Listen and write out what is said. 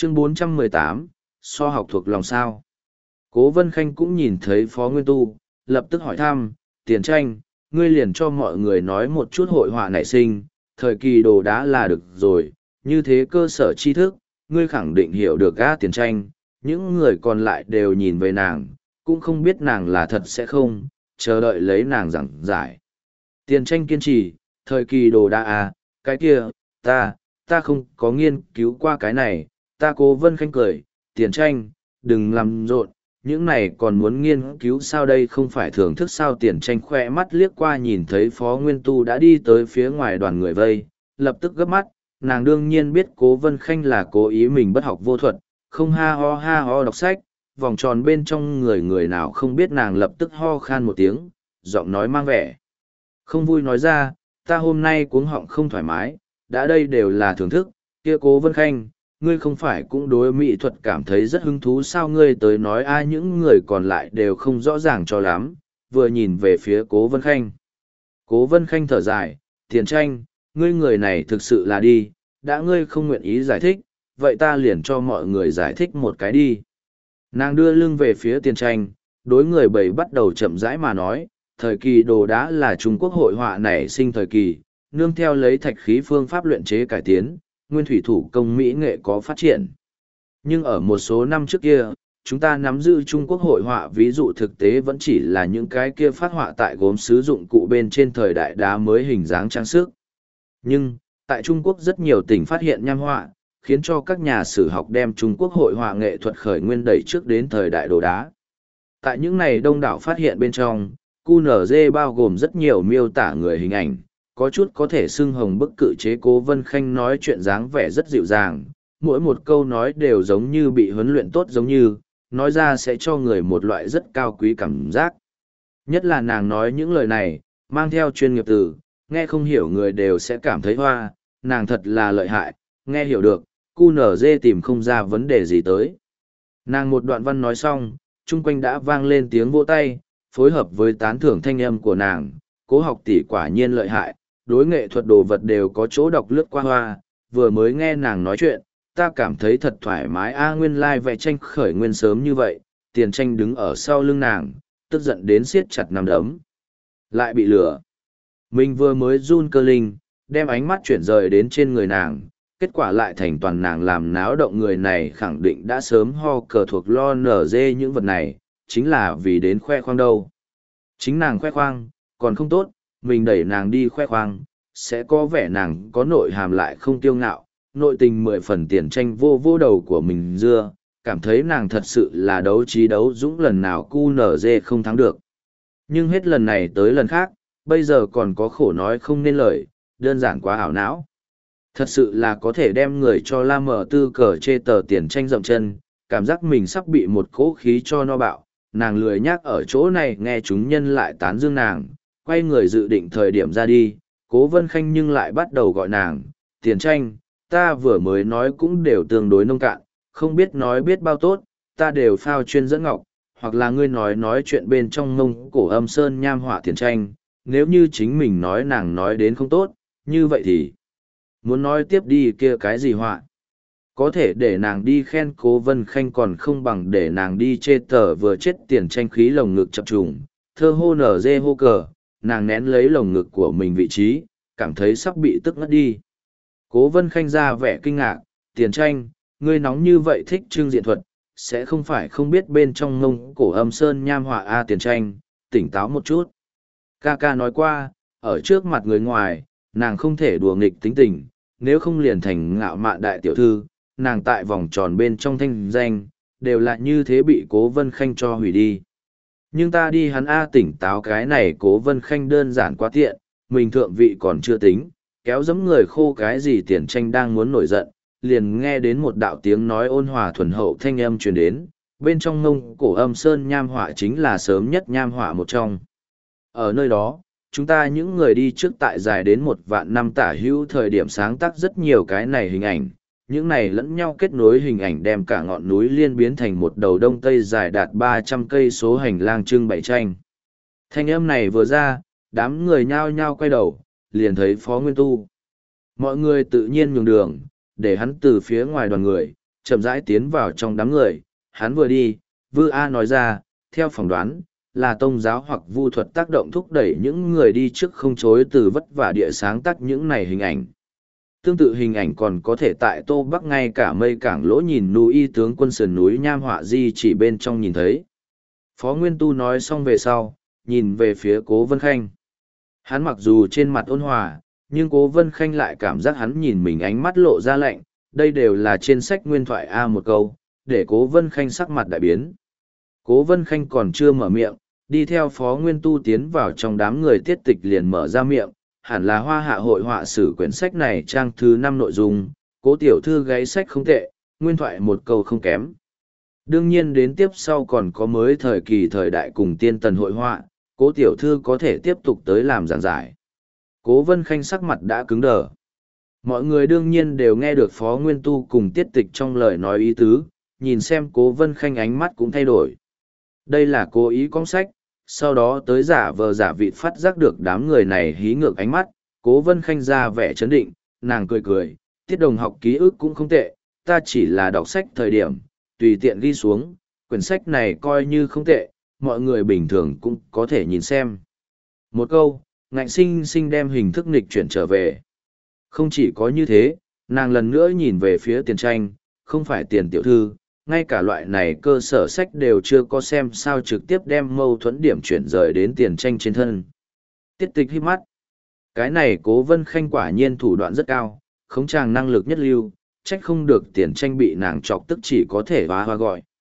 Chương 418, so học thuộc lòng sao. Cố Vân Khanh cũng nhìn thấy Phó Nguyên Tu, lập tức hỏi thăm, Tiền Tranh, ngươi liền cho mọi người nói một chút hội họa nảy sinh, thời kỳ đồ đá là được rồi, như thế cơ sở tri thức, ngươi khẳng định hiểu được Tiền Tranh, những người còn lại đều nhìn về nàng, cũng không biết nàng là thật sẽ không, chờ đợi lấy nàng giảng giải. Tiền Tranh kiên trì, thời kỳ đồ đá à, cái kia, ta không có nghiên cứu qua cái này, ta Cố Vân Khanh cười, Tiền Tranh, đừng làm rộn, những này còn muốn nghiên cứu sao đây không phải thưởng thức sao. Tiền Tranh khoe mắt liếc qua nhìn thấy Phó Nguyên Tu đã đi tới phía ngoài đoàn người vây, lập tức gấp mắt, nàng đương nhiên biết Cố Vân Khanh là cố ý mình bất học vô thuật, không ha ho đọc sách, vòng tròn bên trong người nào không biết nàng lập tức ho khan một tiếng, giọng nói mang vẻ không vui nói ra, ta hôm nay cuống họng không thoải mái, đã đây đều là thưởng thức, kia Cố Vân Khanh, ngươi không phải cũng đối mỹ thuật cảm thấy rất hứng thú sao. Ngươi tới nói ai, những người còn lại đều không rõ ràng cho lắm, vừa nhìn về phía Cố Vân Khanh. Cố Vân Khanh thở dài, Tiền Tranh, ngươi người này thực sự là đi, đã ngươi không nguyện ý giải thích, vậy ta liền cho mọi người giải thích một cái đi. Nàng đưa lưng về phía Tiền Tranh, đối người bầy bắt đầu chậm rãi mà nói, thời kỳ đồ đá là Trung Quốc hội họa nảy sinh thời kỳ, nương theo lấy thạch khí phương pháp luyện chế cải tiến, nguyên thủy thủ công mỹ nghệ có phát triển. Nhưng ở một số năm trước kia, chúng ta nắm giữ Trung Quốc hội họa ví dụ thực tế vẫn chỉ là những cái kia phát họa tại gốm sứ dụng cụ bên trên thời đại đá mới hình dáng trang sức. Nhưng, tại Trung Quốc rất nhiều tỉnh phát hiện nham họa, khiến cho các nhà sử học đem Trung Quốc hội họa nghệ thuật khởi nguyên đẩy trước đến thời đại đồ đá. Tại những này đông đảo phát hiện bên trong, QNZ bao gồm rất nhiều miêu tả người hình ảnh, có chút có thể xưng hồng bức cự chế. Cố Vân Khanh nói chuyện dáng vẻ rất dịu dàng, mỗi một câu nói đều giống như bị huấn luyện tốt, giống như, nói ra sẽ cho người một loại rất cao quý cảm giác. Nhất là nàng nói những lời này, mang theo chuyên nghiệp từ, nghe không hiểu người đều sẽ cảm thấy hoa, nàng thật là lợi hại, nghe hiểu được, QNZ tìm không ra vấn đề gì tới. Nàng một đoạn văn nói xong, chung quanh đã vang lên tiếng vỗ tay, phối hợp với tán thưởng thanh âm của nàng, Cố học tỷ quả nhiên lợi hại, đối nghệ thuật đồ vật đều có chỗ đọc lướt qua hoa, vừa mới nghe nàng nói chuyện, ta cảm thấy thật thoải mái nguyên lai vẽ tranh khởi nguyên sớm như vậy. Tiền Tranh đứng ở sau lưng nàng, tức giận đến siết chặt nắm đấm. Lại bị lừa. Mình vừa mới run cơ linh, đem ánh mắt chuyển rời đến trên người nàng, kết quả lại thành toàn nàng làm náo động. Người này khẳng định đã sớm ho cờ thuộc lo nở dê những vật này, chính là vì đến khoe khoang đâu. Chính nàng khoe khoang, còn không tốt, mình đẩy nàng đi khoe khoang, sẽ có vẻ nàng có nội hàm lại không kiêu ngạo, nội tình 10 phần. Tiền Tranh vô vô đầu của mình dưa, cảm thấy nàng thật sự là đấu trí đấu dũng, lần nào QNZ không thắng được. Nhưng hết lần này tới lần khác, bây giờ còn có khổ nói không nên lời, đơn giản quá ảo não. Thật sự là có thể đem người cho la mở tư cờ chê tờ. Tiền Tranh dậm chân, cảm giác mình sắp bị một cỗ khí cho no bạo, nàng lười nhác ở chỗ này nghe chúng nhân lại tán dương nàng, quay người dự định thời điểm ra đi. Cố Vân Khanh nhưng lại bắt đầu gọi nàng, Tiền Tranh, ta vừa mới nói cũng đều tương đối nông cạn, không biết nói biết bao tốt, ta đều phao chuyên dẫn ngọc, hoặc là ngươi nói chuyện bên trong Mông Cổ âm sơn nham họa. Tiền Tranh, nếu như chính mình nói nàng nói đến không tốt, như vậy thì muốn nói tiếp đi kia cái gì họa. Có thể để nàng đi khen Cố Vân Khanh còn không bằng để nàng đi chê tờ vừa chết. Tiền Tranh khí lồng ngực chập trùng, thơ hô nở dê hô cờ, nàng nén lấy lồng ngực của mình vị trí, cảm thấy sắp bị tức ngất đi. Cố Vân Khanh ra vẻ kinh ngạc, Tiền Tranh, ngươi nóng như vậy thích trưng diện thuật, sẽ không phải không biết bên trong Mông Cổ âm sơn nham họa Tiền Tranh, tỉnh táo một chút. Ca ca nói qua, ở trước mặt người ngoài, nàng không thể đùa nghịch tính tình, nếu không liền thành ngạo mạn đại tiểu thư. Nàng tại vòng tròn bên trong thanh danh, đều là như thế bị Cố Vân Khanh cho hủy đi. Nhưng ta đi hắn tỉnh táo cái này. Cố Vân Khanh đơn giản quá tiện, mình thượng vị còn chưa tính, kéo giẫm người khô cái gì. Tiền Tranh đang muốn nổi giận, liền nghe đến một đạo tiếng nói ôn hòa thuần hậu thanh âm truyền đến, bên trong Mông Cổ âm sơn nham họa chính là sớm nhất nham họa một trong. Ở nơi đó, chúng ta những người đi trước tại dài đến 1 vạn năm tả hữu thời điểm sáng tác rất nhiều cái này hình ảnh. Những này lẫn nhau kết nối hình ảnh đem cả ngọn núi liên biến thành một đầu đông tây dài đạt 300 cây số hành lang trưng bày tranh. Thanh âm này vừa ra, đám người nhao nhao quay đầu, liền thấy Phó Nguyên Tu. Mọi người tự nhiên nhường đường, để hắn từ phía ngoài đoàn người, chậm rãi tiến vào trong đám người. Hắn vừa đi, Vư A nói ra, theo phỏng đoán, là tông giáo hoặc vu thuật tác động thúc đẩy những người đi trước không chối từ vất vả địa sáng tác những này hình ảnh. Tương tự hình ảnh còn có thể tại Tô Bắc ngay cả mây cảng lỗ nhìn núi tướng quân sườn núi nham họa di chỉ bên trong nhìn thấy. Phó Nguyên Tu nói xong về sau, nhìn về phía Cố Vân Khanh. Hắn mặc dù trên mặt ôn hòa, nhưng Cố Vân Khanh lại cảm giác hắn nhìn mình ánh mắt lộ ra lạnh, đây đều là trên sách nguyên thoại A một câu, để Cố Vân Khanh sắc mặt đại biến. Cố Vân Khanh còn chưa mở miệng, đi theo Phó Nguyên Tu tiến vào trong đám người tiết tịch liền mở ra miệng, hẳn là Hoa Hạ hội họa sử quyển sách này trang thứ 5 nội dung, Cố tiểu thư gáy sách không tệ, nguyên thoại một câu không kém. Đương nhiên đến tiếp sau còn có mới thời kỳ thời đại cùng tiên tần hội họa, Cố tiểu thư có thể tiếp tục tới làm giảng giải. Cố Vân Khanh sắc mặt đã cứng đờ. Mọi người đương nhiên đều nghe được Phó Nguyên Tu cùng tiết tịch trong lời nói ý tứ, nhìn xem Cố Vân Khanh ánh mắt cũng thay đổi. Đây là cố ý cong sách, sau đó tới giả vờ giả vịt phát giác được đám người này hí ngược ánh mắt, Cố Vân Khanh ra vẻ chấn định, nàng cười cười, tiết đồng học ký ức cũng không tệ, ta chỉ là đọc sách thời điểm, tùy tiện ghi xuống, quyển sách này coi như không tệ, mọi người bình thường cũng có thể nhìn xem. Một câu, ngạnh sinh sinh đem hình thức nghịch chuyển trở về. Không chỉ có như thế, nàng lần nữa nhìn về phía Tiền Tranh, không phải Tiền tiểu thư, ngay cả loại này cơ sở sách đều chưa có xem sao trực tiếp đem mâu thuẫn điểm chuyển rời đến Tiền Tranh trên thân. Tiết tịch hít mắt. Cái này Cố Vân Khanh quả nhiên thủ đoạn rất cao, khống tràng năng lực nhất lưu, trách không được Tiền Tranh bị nàng chọc tức chỉ có thể hoa hoa gọi.